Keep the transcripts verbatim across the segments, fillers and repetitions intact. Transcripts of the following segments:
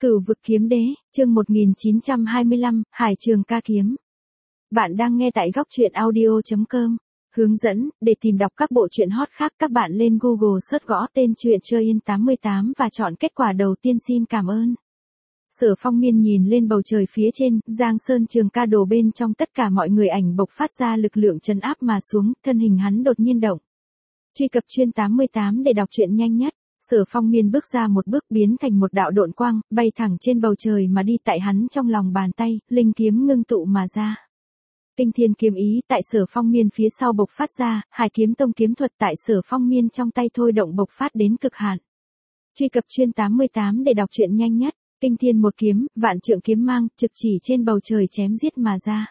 Cửu vực kiếm đế, chương một nghìn chín trăm hai mươi lăm, Hải Trường Ca kiếm. Bạn đang nghe tại góc truyện audio chấm com. Hướng dẫn, để tìm đọc các bộ truyện hot khác các bạn lên Google search gõ tên truyện chơi in tám mươi tám và chọn kết quả đầu tiên. Xin cảm ơn. Sở Phong Miên nhìn lên bầu trời phía trên, Giang Sơn Trường Ca đồ bên trong tất cả mọi người ảnh bộc phát ra lực lượng trấn áp mà xuống, thân hình hắn đột nhiên động. Truy cập chuyên tám mươi tám để đọc truyện nhanh nhất. Sở Phong Miên bước ra một bước biến thành một đạo độn quang, bay thẳng trên bầu trời mà đi tại hắn trong lòng bàn tay, linh kiếm ngưng tụ mà ra. Kinh thiên kiếm ý tại Sở Phong Miên phía sau bộc phát ra, Hải Kiếm Tông kiếm thuật tại Sở Phong Miên trong tay thôi động bộc phát đến cực hạn. Truy cập chuyên tám mươi tám để đọc truyện nhanh nhất. Kinh thiên một kiếm, vạn trượng kiếm mang, trực chỉ trên bầu trời chém giết mà ra.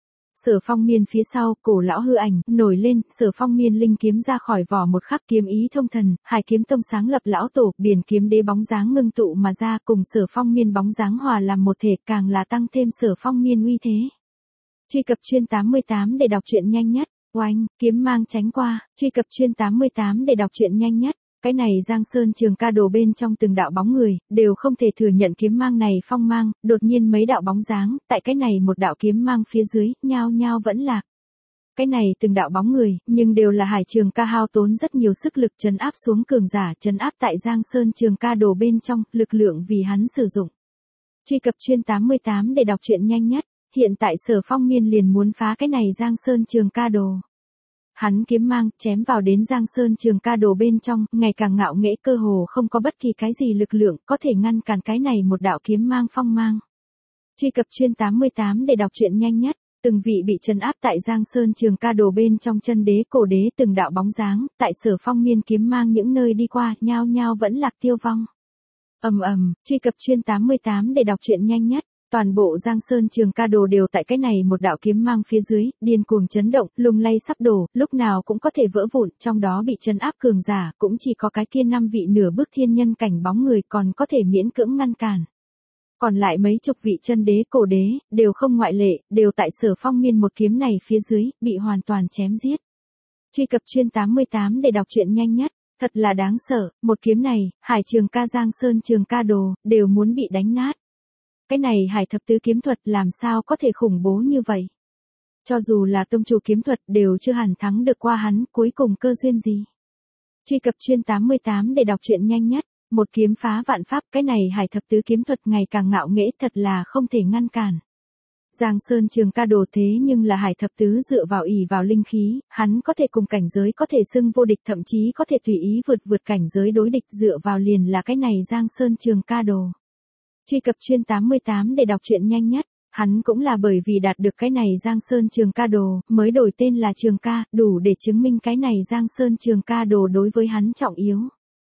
Sở Phong Miên phía sau, cổ lão hư ảnh, nổi lên, Sở Phong Miên linh kiếm ra khỏi vỏ một khắc kiếm ý thông thần, Hải Kiếm Tông sáng lập lão tổ, biển kiếm đế bóng dáng ngưng tụ mà ra cùng Sở Phong Miên bóng dáng hòa làm một thể, càng là tăng thêm Sở Phong Miên uy thế. Truy cập chuyên tám mươi tám để đọc truyện nhanh nhất. Oanh, kiếm mang tránh qua, truy cập chuyên tám mươi tám để đọc truyện nhanh nhất. Cái này Giang Sơn Trường Ca đồ bên trong từng đạo bóng người, đều không thể thừa nhận kiếm mang này phong mang, đột nhiên mấy đạo bóng dáng, tại cái này một đạo kiếm mang phía dưới, nhao nhao vẫn lạc. Cái này từng đạo bóng người, nhưng đều là Hải Trường Ca hao tốn rất nhiều sức lực trấn áp xuống cường giả, trấn áp tại Giang Sơn Trường Ca đồ bên trong, lực lượng vì hắn sử dụng. Truy cập chuyên tám mươi tám để đọc truyện nhanh nhất, hiện tại Sở Phong Miên liền muốn phá cái này Giang Sơn Trường Ca đồ. Hắn kiếm mang, chém vào đến Giang Sơn Trường Ca đồ bên trong, ngày càng ngạo nghễ cơ hồ không có bất kỳ cái gì lực lượng, có thể ngăn cản cái này một đạo kiếm mang phong mang. Truy cập chuyên tám mươi tám để đọc truyện nhanh nhất, từng vị bị trấn áp tại Giang Sơn Trường Ca đồ bên trong chân đế cổ đế từng đạo bóng dáng, tại Sở Phong Miên kiếm mang những nơi đi qua, nhao nhao vẫn lạc tiêu vong. Ầm ầm, truy cập chuyên tám mươi tám để đọc truyện nhanh nhất. Toàn bộ Giang Sơn Trường Ca đồ đều tại cái này một đạo kiếm mang phía dưới, điên cuồng chấn động, lung lay sắp đổ, lúc nào cũng có thể vỡ vụn, trong đó bị trấn áp cường giả, cũng chỉ có cái kia năm vị nửa bước thiên nhân cảnh bóng người còn có thể miễn cưỡng ngăn cản. Còn lại mấy chục vị chân đế cổ đế, đều không ngoại lệ, đều tại Sở Phong Miên một kiếm này phía dưới, bị hoàn toàn chém giết. Truy cập chuyên tám mươi tám để đọc truyện nhanh nhất, thật là đáng sợ, một kiếm này, Hải Trường Ca Giang Sơn Trường Ca đồ, đều muốn bị đánh nát. Cái này Hải thập tứ kiếm thuật làm sao có thể khủng bố như vậy? Cho dù là tông chủ kiếm thuật đều chưa hẳn thắng được qua hắn, cuối cùng cơ duyên gì? Truy cập chuyên tám mươi tám để đọc truyện nhanh nhất, một kiếm phá vạn pháp, cái này Hải thập tứ kiếm thuật ngày càng ngạo nghễ thật là không thể ngăn cản. Giang Sơn Trường Ca đồ thế nhưng là Hải thập tứ dựa vào ỷ vào linh khí, hắn có thể cùng cảnh giới có thể xưng vô địch, thậm chí có thể tùy ý vượt vượt cảnh giới đối địch, dựa vào liền là cái này Giang Sơn Trường Ca đồ. Truy cập chuyên tám mươi tám để đọc truyện nhanh nhất, hắn cũng là bởi vì đạt được cái này Giang Sơn Trường Ca đồ, mới đổi tên là Trường Ca, đủ để chứng minh cái này Giang Sơn Trường Ca đồ đối với hắn trọng yếu.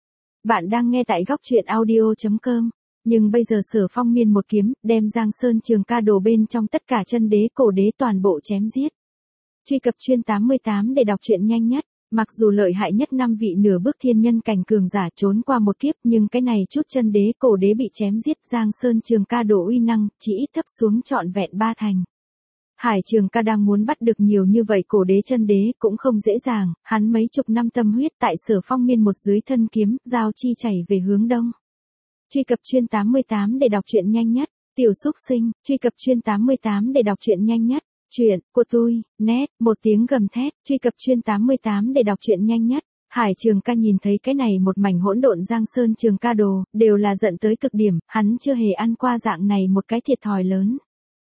Bạn đang nghe tại góc truyện audio chấm com, nhưng bây giờ Sở Phong Miên một kiếm, đem Giang Sơn Trường Ca đồ bên trong tất cả chân đế cổ đế toàn bộ chém giết. Truy cập chuyên tám mươi tám để đọc truyện nhanh nhất. Mặc dù lợi hại nhất năm vị nửa bước thiên nhân cảnh cường giả trốn qua một kiếp, nhưng cái này chút chân đế cổ đế bị chém giết, Giang Sơn Trường Ca đồ uy năng chỉ ít thấp xuống trọn vẹn ba thành. Hải Trường Ca đang muốn bắt được nhiều như vậy cổ đế chân đế cũng không dễ dàng, hắn mấy chục năm tâm huyết tại Sở Phong Miên một dưới thân kiếm, giao chi chảy về hướng đông. Truy cập chuyên tám mươi tám để đọc truyện nhanh nhất, tiểu xúc sinh, truy cập chuyên tám mươi tám để đọc truyện nhanh nhất. Chuyện của tôi, nét, một tiếng gầm thét, truy cập chuyên tám mươi tám để đọc truyện nhanh nhất. Hải Trường Ca nhìn thấy cái này một mảnh hỗn độn Giang Sơn Trường Ca đồ, đều là giận tới cực điểm, hắn chưa hề ăn qua dạng này một cái thiệt thòi lớn.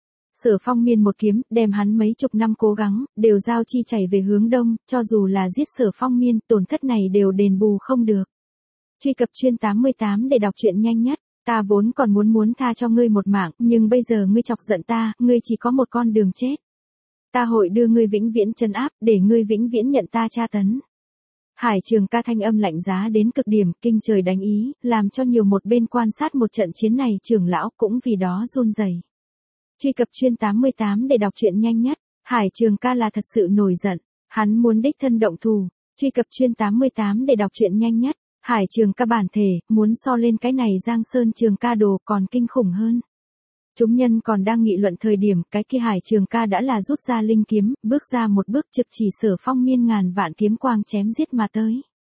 Sở Phong Miên một kiếm, đem hắn mấy chục năm cố gắng, đều giao chi chảy về hướng đông, cho dù là giết Sở Phong Miên, tổn thất này đều đền bù không được. Truy cập chuyên tám mươi tám để đọc truyện nhanh nhất. Ta vốn còn muốn muốn tha cho ngươi một mạng, nhưng bây giờ ngươi chọc giận ta, ngươi chỉ có một con đường chết. Ta hội đưa ngươi vĩnh viễn trấn áp, để ngươi vĩnh viễn nhận ta tra tấn. Hải Trường Ca thanh âm lạnh giá đến cực điểm, kinh trời đánh ý, làm cho nhiều một bên quan sát một trận chiến này trưởng lão cũng vì đó run rẩy. Truy cập chuyên tám mươi tám để đọc truyện nhanh nhất, Hải Trường Ca là thật sự nổi giận, hắn muốn đích thân động thủ. Truy cập chuyên tám mươi tám để đọc truyện nhanh nhất, Hải Trường Ca bản thể, muốn so lên cái này Giang Sơn Trường Ca đồ còn kinh khủng hơn. Chúng nhân còn đang nghị luận thời điểm, cái kia Hải Trường Ca đã là rút ra linh kiếm, bước ra một bước trực chỉ Sở Phong Miên ngàn vạn kiếm quang chém giết mà tới.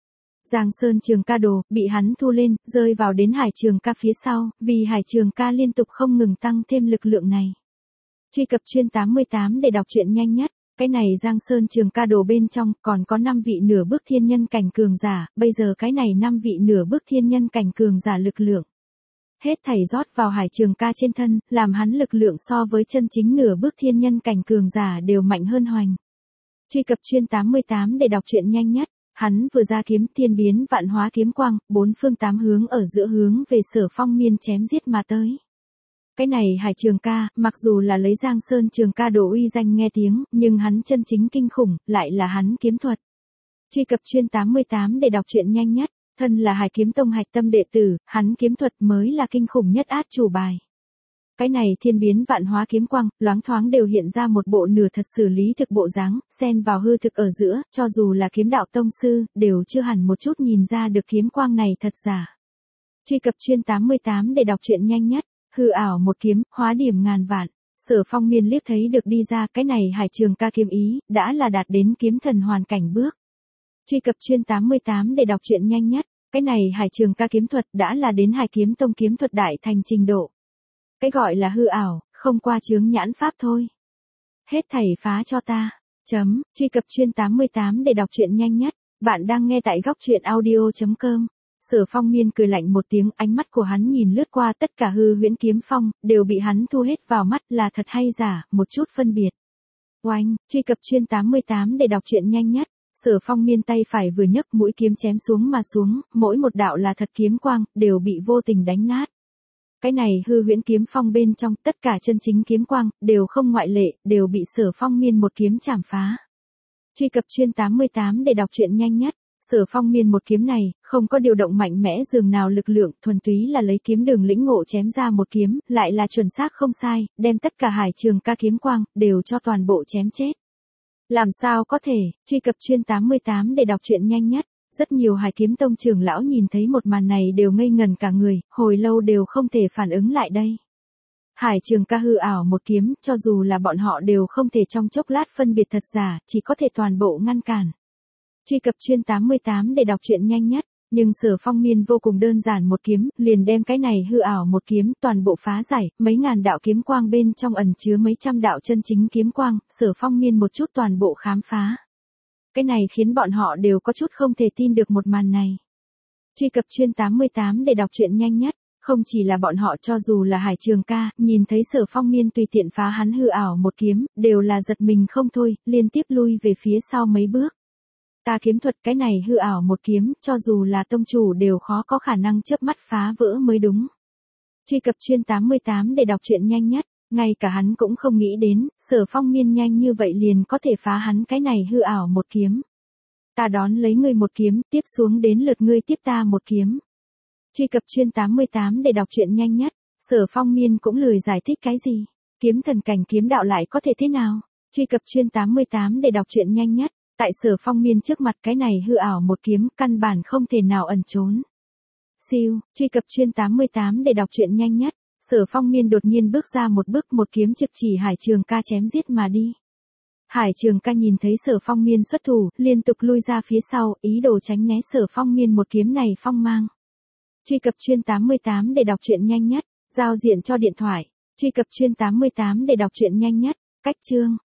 Giang Sơn Trường Ca đồ, bị hắn thu lên, rơi vào đến Hải Trường Ca phía sau, vì Hải Trường Ca liên tục không ngừng tăng thêm lực lượng này. Truy cập chuyên tám mươi tám để đọc truyện nhanh nhất. Cái này Giang Sơn Trường Ca đồ bên trong còn có năm vị nửa bước thiên nhân cảnh cường giả, bây giờ cái này năm vị nửa bước thiên nhân cảnh cường giả lực lượng. Hết thảy rót vào Hải Trường Ca trên thân, làm hắn lực lượng so với chân chính nửa bước thiên nhân cảnh cường giả đều mạnh hơn hoành. Truy cập chuyên tám mươi tám để đọc truyện nhanh nhất. Hắn vừa ra kiếm thiên biến vạn hóa kiếm quang, bốn phương tám hướng ở giữa hướng về Sở Phong Miên chém giết mà tới. Cái này Hải Trường Ca, mặc dù là lấy Giang Sơn Trường Ca đồ uy danh nghe tiếng, nhưng hắn chân chính kinh khủng, lại là hắn kiếm thuật. Truy cập chuyên tám mươi tám để đọc truyện nhanh nhất. Thân là Hải Kiếm Tông hạch tâm đệ tử, hắn kiếm thuật mới là kinh khủng nhất át chủ bài. Cái này thiên biến vạn hóa kiếm quang, loáng thoáng đều hiện ra một bộ nửa thật xử lý thực bộ dáng, xen vào hư thực ở giữa, cho dù là kiếm đạo tông sư, đều chưa hẳn một chút nhìn ra được kiếm quang này thật giả. Truy cập chuyên tám mươi tám để đọc truyện nhanh nhất. Hư ảo một kiếm, hóa điểm ngàn vạn. Sở Phong Miên liếc thấy được đi ra, cái này Hải Trường Ca kiếm ý, đã là đạt đến kiếm thần hoàn cảnh bước. Truy cập chuyên tám mươi tám để đọc truyện nhanh nhất. Cái này Hải Trường Ca kiếm thuật đã là đến Hải Kiếm Tông kiếm thuật đại thành trình độ. Cái gọi là hư ảo, không qua chướng nhãn pháp thôi. Hết thảy phá cho ta. Chấm, truy cập chuyên tám mươi tám để đọc truyện nhanh nhất. Bạn đang nghe tại góc truyện audio chấm com. Sở Phong Miên cười lạnh một tiếng, ánh mắt của hắn nhìn lướt qua tất cả hư huyễn kiếm phong, đều bị hắn thu hết vào mắt, là thật hay giả, một chút phân biệt. Oanh, truy cập chuyên tám mươi tám để đọc truyện nhanh nhất. Sở Phong Miên tay phải vừa nhấc, mũi kiếm chém xuống mà xuống, mỗi một đạo là thật kiếm quang, đều bị vô tình đánh nát. Cái này hư huyễn kiếm phong bên trong, tất cả chân chính kiếm quang, đều không ngoại lệ, đều bị Sở Phong Miên một kiếm chảm phá. Truy cập chuyên tám mươi tám để đọc truyện nhanh nhất. Sở Phong Miên một kiếm này, không có điều động mạnh mẽ dường nào lực lượng, thuần túy là lấy kiếm đường lĩnh ngộ chém ra một kiếm, lại là chuẩn xác không sai, đem tất cả Hải Trường Ca kiếm quang, đều cho toàn bộ chém chết. Làm sao có thể, truy cập chuyên tám mươi tám để đọc truyện nhanh nhất. Rất nhiều Hải Kiếm Tông trưởng lão nhìn thấy một màn này đều ngây ngần cả người, hồi lâu đều không thể phản ứng lại đây. Hải Trường Ca hư ảo một kiếm, cho dù là bọn họ đều không thể trong chốc lát phân biệt thật giả, chỉ có thể toàn bộ ngăn cản. Truy cập chuyên tám mươi tám để đọc truyện nhanh nhất. Nhưng Sở Phong Miên vô cùng đơn giản một kiếm, liền đem cái này hư ảo một kiếm toàn bộ phá giải, mấy ngàn đạo kiếm quang bên trong ẩn chứa mấy trăm đạo chân chính kiếm quang, Sở Phong Miên một chút toàn bộ khám phá. Cái này khiến bọn họ đều có chút không thể tin được một màn này. Truy cập chuyên tám mươi tám để đọc truyện nhanh nhất. Không chỉ là bọn họ, cho dù là Hải Trường Ca, nhìn thấy Sở Phong Miên tùy tiện phá hắn hư ảo một kiếm, đều là giật mình không thôi, liên tiếp lui về phía sau mấy bước. Ta kiếm thuật cái này hư ảo một kiếm, cho dù là tông chủ đều khó có khả năng chớp mắt phá vỡ mới đúng. Truy cập chuyên tám mươi tám để đọc truyện nhanh nhất. Ngay cả hắn cũng không nghĩ đến, Sở Phong Miên nhanh như vậy liền có thể phá hắn cái này hư ảo một kiếm. Ta đón lấy ngươi một kiếm, tiếp xuống đến lượt ngươi tiếp ta một kiếm. Truy cập chuyên tám mươi tám để đọc truyện nhanh nhất. Sở Phong Miên cũng lười giải thích cái gì. Kiếm thần cảnh kiếm đạo lại có thể thế nào? Truy cập chuyên tám mươi tám để đọc truyện nhanh nhất. Tại Sở Phong Miên trước mặt cái này hư ảo một kiếm, căn bản không thể nào ẩn trốn. Siêu, truy cập chuyên tám mươi tám để đọc truyện nhanh nhất. Sở Phong Miên đột nhiên bước ra một bước, một kiếm trực chỉ Hải Trường Ca chém giết mà đi. Hải Trường Ca nhìn thấy Sở Phong Miên xuất thủ, liên tục lui ra phía sau, ý đồ tránh né Sở Phong Miên một kiếm này phong mang. Truy cập chuyên tám mươi tám để đọc truyện nhanh nhất. Giao diện cho điện thoại. Truy cập chuyên tám mươi tám để đọc truyện nhanh nhất. Cách chương.